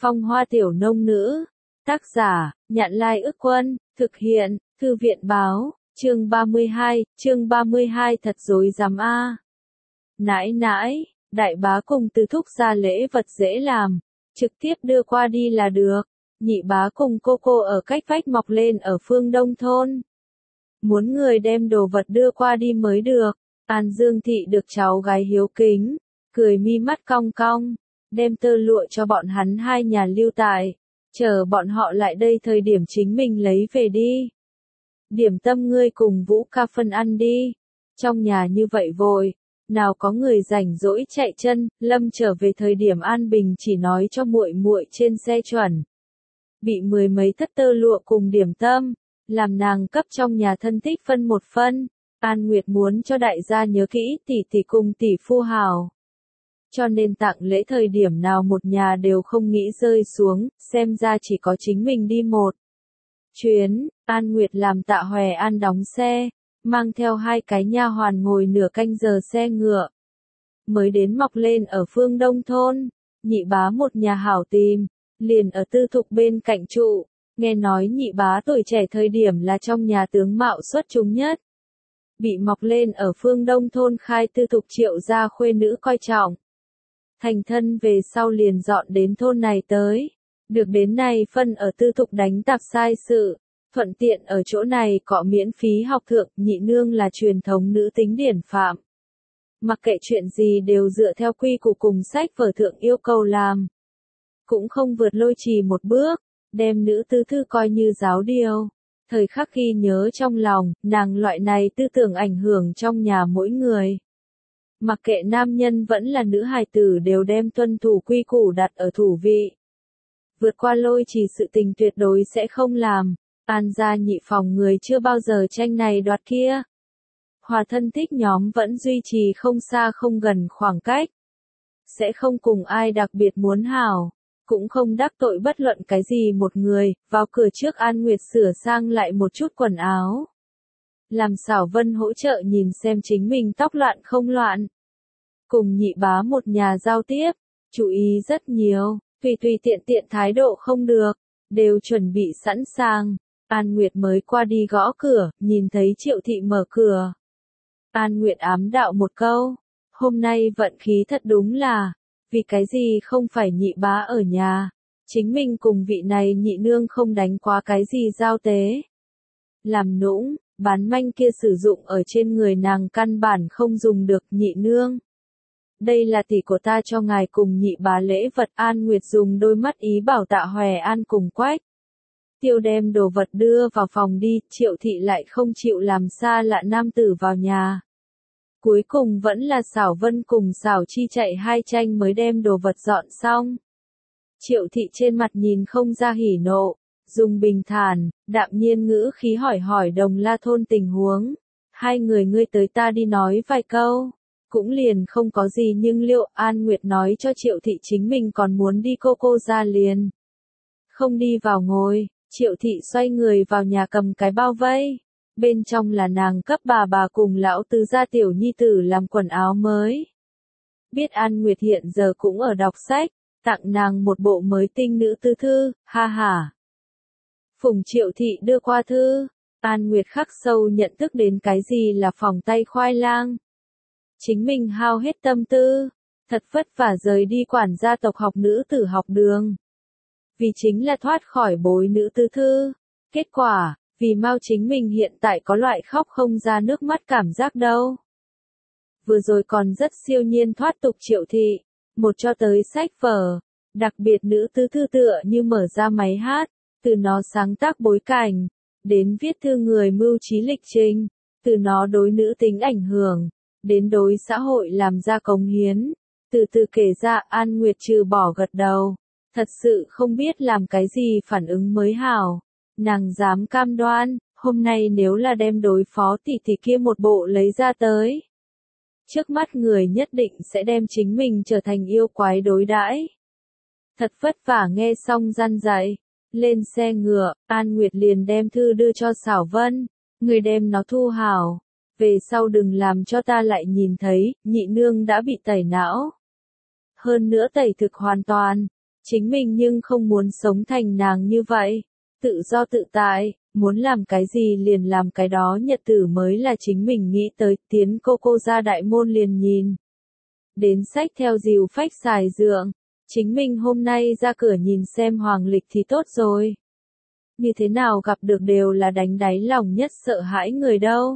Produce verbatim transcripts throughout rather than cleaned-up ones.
Phong hoa tiểu nông nữ. Tác giả, Nhạn Lai Ức Quân, thực hiện, Thư viện báo, chương ba mươi hai, chương ba mươi hai thật dối rắm a. Nãi nãi, đại bá cùng Từ thúc ra lễ vật dễ làm, trực tiếp đưa qua đi là được. Nhị bá cùng cô cô ở cách vách mọc lên ở phương Đông thôn. Muốn người đem đồ vật đưa qua đi mới được. An Dương Thị được cháu gái hiếu kính, cười mi mắt cong cong, đem tơ lụa cho bọn hắn hai nhà lưu tại, chờ bọn họ lại đây thời điểm chính mình lấy về đi. Điểm tâm ngươi cùng Vũ ca phân ăn đi. Trong nhà như vậy vội, nào có người rảnh rỗi chạy chân. Lâm trở về thời điểm An Bình chỉ nói cho muội muội trên xe chuẩn. Bị mười mấy thất tơ lụa cùng điểm tâm, làm nàng cấp trong nhà thân thích phân một phân. An Nguyệt muốn cho đại gia nhớ kỹ tỷ tỷ cùng tỷ phu hào. Cho nên tặng lễ thời điểm nào một nhà đều không nghĩ rơi xuống, xem ra chỉ có chính mình đi một chuyến. An Nguyệt làm Tạ Hòe An đóng xe, mang theo hai cái nha hoàn ngồi nửa canh giờ xe ngựa. Mới đến mọc lên ở phương Đông thôn, nhị bá một nhà hảo tìm, liền ở Tư Thục bên cạnh trụ. Nghe nói nhị bá tuổi trẻ thời điểm là trong nhà tướng mạo xuất chúng nhất. Bị mọc lên ở phương Đông thôn khai Tư Thục Triệu gia khuê nữ coi trọng. Thành thân về sau liền dọn đến thôn này tới. Được đến này phân ở Tư Thục đánh tạp sai sự. Thuận tiện ở chỗ này có miễn phí học thượng. Nhị nương là truyền thống nữ tính điển phạm. Mặc kệ chuyện gì đều dựa theo quy củ cùng sách vở thượng yêu cầu làm. Cũng không vượt lôi trì một bước. Đem nữ tư thư coi như giáo điều. Thời khắc ghi nhớ trong lòng, nàng loại này tư tưởng ảnh hưởng trong nhà mỗi người. Mặc kệ nam nhân vẫn là nữ hài tử đều đem tuân thủ quy củ đặt ở thủ vị. Vượt qua lôi trì sự tình tuyệt đối sẽ không làm. An gia nhị phòng người chưa bao giờ tranh này đoạt kia. Hòa thân thích nhóm vẫn duy trì không xa không gần khoảng cách. Sẽ không cùng ai đặc biệt muốn hảo. Cũng không đắc tội bất luận cái gì một người. Vào cửa trước An Nguyệt sửa sang lại một chút quần áo. Làm Xảo Vân hỗ trợ nhìn xem chính mình tóc loạn không loạn. Cùng nhị bá một nhà giao tiếp, chú ý rất nhiều, tùy tùy tiện tiện thái độ không được, đều chuẩn bị sẵn sàng. An Nguyệt mới qua đi gõ cửa, nhìn thấy Triệu Thị mở cửa. An Nguyệt ám đạo một câu, hôm nay vận khí thật đúng là, vì cái gì không phải nhị bá ở nhà, chính mình cùng vị này nhị nương không đánh quá cái gì giao tế. Làm nũng, bán manh kia sử dụng ở trên người nàng căn bản không dùng được. Nhị nương, đây là tỷ của ta cho ngài cùng nhị bá lễ vật. An Nguyệt dùng đôi mắt ý bảo Tạ Hòe An cùng Quách Tiêu đem đồ vật đưa vào phòng đi. Triệu Thị lại không chịu làm xa lạ nam tử vào nhà. Cuối cùng vẫn là Xảo Vân cùng Xảo Chi chạy hai tranh mới đem đồ vật dọn xong. Triệu Thị trên mặt nhìn không ra hỉ nộ, dùng bình thản, đạm nhiên ngữ khí hỏi hỏi Đồng La thôn tình huống. Hai người ngươi tới ta đi nói vài câu, cũng liền không có gì. Nhưng Liệu An Nguyệt nói cho Triệu Thị chính mình còn muốn đi cô cô ra liền. Không đi vào ngồi, Triệu Thị xoay người vào nhà cầm cái bao vây. Bên trong là nàng cấp bà bà cùng lão tứ gia tiểu nhi tử làm quần áo mới. Biết An Nguyệt hiện giờ cũng ở đọc sách, tặng nàng một bộ mới tinh nữ tư thư, ha ha. Phùng Triệu Thị đưa qua thư, An Nguyệt khắc sâu nhận thức đến cái gì là phòng tay khoai lang. Chính mình hao hết tâm tư, thật vất vả rời đi quản gia tộc học nữ tử học đường. Vì chính là thoát khỏi bối nữ tư thư. Kết quả, vì mau chính mình hiện tại có loại khóc không ra nước mắt cảm giác đâu. Vừa rồi còn rất siêu nhiên thoát tục Triệu Thị, một cho tới sách vở, đặc biệt nữ tư thư tựa như mở ra máy hát, từ nó sáng tác bối cảnh, đến viết thư người mưu trí lịch trình, từ nó đối nữ tính ảnh hưởng, đến đối xã hội làm ra cống hiến, từ từ kể ra. An Nguyệt trừ bỏ gật đầu, thật sự không biết làm cái gì phản ứng mới hảo. Nàng dám cam đoan, hôm nay nếu là đem đối phó tỷ tỷ kia một bộ lấy ra tới, trước mắt người nhất định sẽ đem chính mình trở thành yêu quái đối đãi. Thật vất vả nghe xong răn dạy, lên xe ngựa, An Nguyệt liền đem thư đưa cho Xảo Vân, người đem nó thu hảo, về sau đừng làm cho ta lại nhìn thấy. Nhị nương đã bị tẩy não. Hơn nữa tẩy thực hoàn toàn, Chính mình nhưng không muốn sống thành nàng như vậy. Tự do tự tại, muốn làm cái gì liền làm cái đó, nhật tử mới là chính mình nghĩ tới. Tiến cô cô ra đại môn liền nhìn. Đến sách theo dìu phách xài dượng. Chính mình hôm nay ra cửa nhìn xem hoàng lịch thì tốt rồi. Như thế nào gặp được đều là đánh đáy lòng nhất sợ hãi người đâu.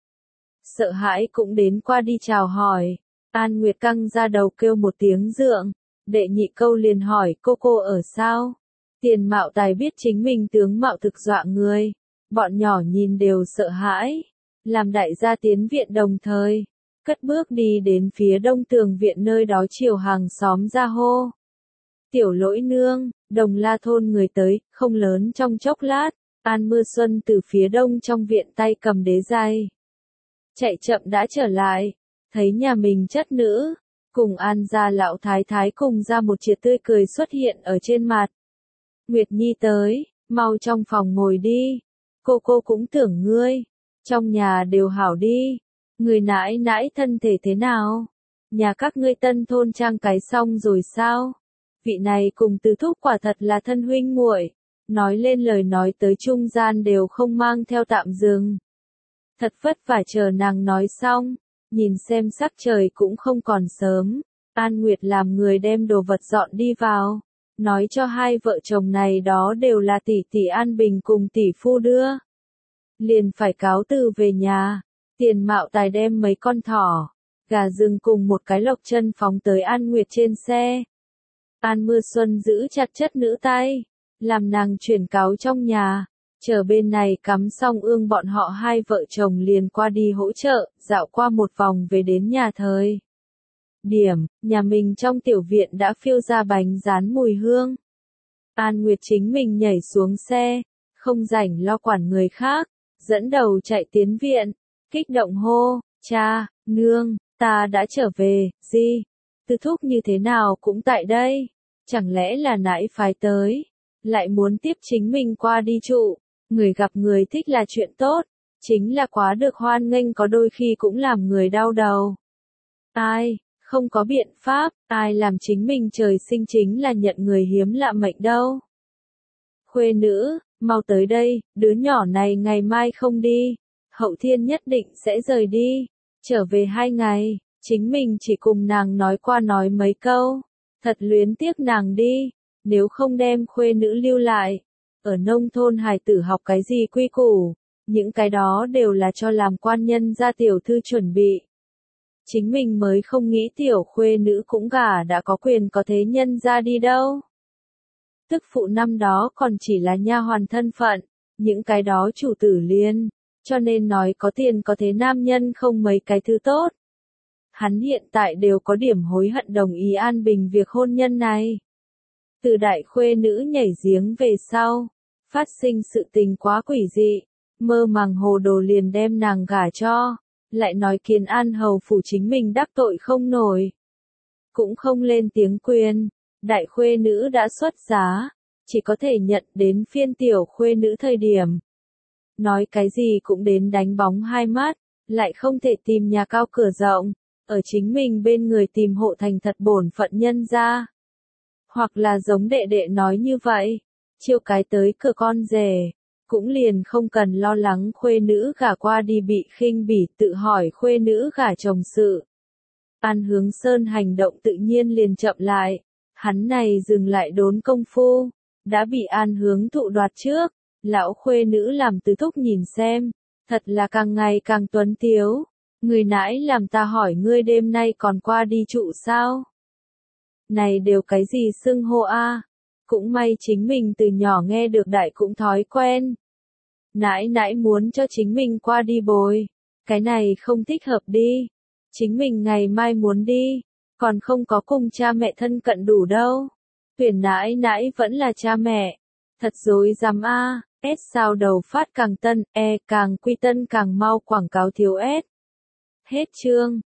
Sợ hãi cũng đến qua đi chào hỏi. An Nguyệt căng ra đầu kêu một tiếng dượng. Đệ nhị câu liền hỏi cô cô ở sao? Tiền Mạo Tài biết chính mình tướng mạo thực dọa người. Bọn nhỏ nhìn đều sợ hãi. Làm đại gia tiến viện đồng thời. Cất bước đi đến phía đông tường viện nơi đó chiều hàng xóm ra hô. Tiểu Lỗi nương, Đồng La thôn người tới, không lớn trong chốc lát. An Mưa Xuân từ phía đông trong viện tay cầm đế giày. Chạy chậm đã trở lại. Thấy nhà mình chất nữ. Cùng An gia lão thái thái cùng ra một chiếc tươi cười xuất hiện ở trên mặt. Nguyệt Nhi tới, mau trong phòng ngồi đi. Cô cô cũng tưởng ngươi. Trong nhà đều hảo đi. Người nãi nãi thân thể thế nào? Nhà các ngươi tân thôn trang cái xong rồi sao? Vị này cùng Từ Thúc quả thật là thân huynh muội. Nói lên lời nói tới trung gian đều không mang theo tạm dừng. Thật vất vả chờ nàng nói xong. Nhìn xem sắc trời cũng không còn sớm. An Nguyệt làm người đem đồ vật dọn đi vào. Nói cho hai vợ chồng này đó đều là tỷ tỷ An Bình cùng tỷ phu đưa. Liền phải cáo từ về nhà. Tiền Mạo Tài đem mấy con thỏ, gà rừng cùng một cái lộc chân phóng tới An Nguyệt trên xe. An Mưa Xuân giữ chặt chất nữ tay. Làm nàng chuyển cáo trong nhà. Chờ bên này cắm xong ương bọn họ hai vợ chồng liền qua đi hỗ trợ, dạo qua một vòng về đến nhà thời. Điểm, nhà mình trong tiểu viện đã phiêu ra bánh rán mùi hương. An Nguyệt chính mình nhảy xuống xe, không rảnh lo quản người khác, dẫn đầu chạy tiến viện, kích động hô, cha, nương, ta đã trở về, gì? Từ Thúc như thế nào cũng tại đây, chẳng lẽ là nãi phái tới, lại muốn tiếp chính mình qua đi trụ. Người gặp người thích là chuyện tốt, chính là quá được hoan nghênh có đôi khi cũng làm người đau đầu. Ai, không có biện pháp, ai làm chính mình trời sinh chính là nhận người hiếm lạ mệnh đâu. Khuê nữ, mau tới đây, đứa nhỏ này ngày mai không đi, hậu thiên nhất định sẽ rời đi, trở về hai ngày, chính mình chỉ cùng nàng nói qua nói mấy câu, thật luyến tiếc nàng đi, nếu không đem khuê nữ lưu lại. Ở nông thôn hài tử học cái gì quy củ, những cái đó đều là cho làm quan nhân gia tiểu thư chuẩn bị. Chính mình mới không nghĩ tiểu khuê nữ cũng gả đã có quyền có thế nhân ra đi đâu. Tức phụ năm đó còn chỉ là nha hoàn thân phận, những cái đó chủ tử liên, cho nên nói có tiền có thế nam nhân không mấy cái thứ tốt. Hắn hiện tại đều có điểm hối hận đồng ý An Bình việc hôn nhân này. Từ đại khuê nữ nhảy giếng về sau, phát sinh sự tình quá quỷ dị, mơ màng hồ đồ liền đem nàng gả cho, lại nói Kiến An hầu phủ chính mình đắc tội không nổi. Cũng không lên tiếng quyền, đại khuê nữ đã xuất giá, chỉ có thể nhận đến phiên tiểu khuê nữ thời điểm. Nói cái gì cũng đến đánh bóng hai mắt, lại không thể tìm nhà cao cửa rộng, ở chính mình bên người tìm hộ thành thật bổn phận nhân ra. Hoặc là giống đệ đệ nói như vậy, chiêu cái tới cửa con rể, cũng liền không cần lo lắng khuê nữ gả qua đi bị khinh bỉ, tự hỏi khuê nữ gả chồng sự. An Hướng Sơn hành động tự nhiên liền chậm lại, hắn này dừng lại đốn công phu, đã bị An Hướng thụ đoạt trước, lão khuê nữ làm Từ Thúc nhìn xem, thật là càng ngày càng tuấn tiếu, người nãi làm ta hỏi ngươi đêm nay còn qua đi trụ sao? Này đều cái gì xưng hô a? Cũng may chính mình từ nhỏ nghe được đại cũng thói quen. Nãi nãi muốn cho chính mình qua đi bồi, cái này không thích hợp đi. Chính mình ngày mai muốn đi, còn không có cùng cha mẹ thân cận đủ đâu. Tuyển nãi nãi vẫn là cha mẹ. Thật dối dám a. S sao đầu phát càng tân, E càng quy tân càng mau quảng cáo thiếu S. Hết chương.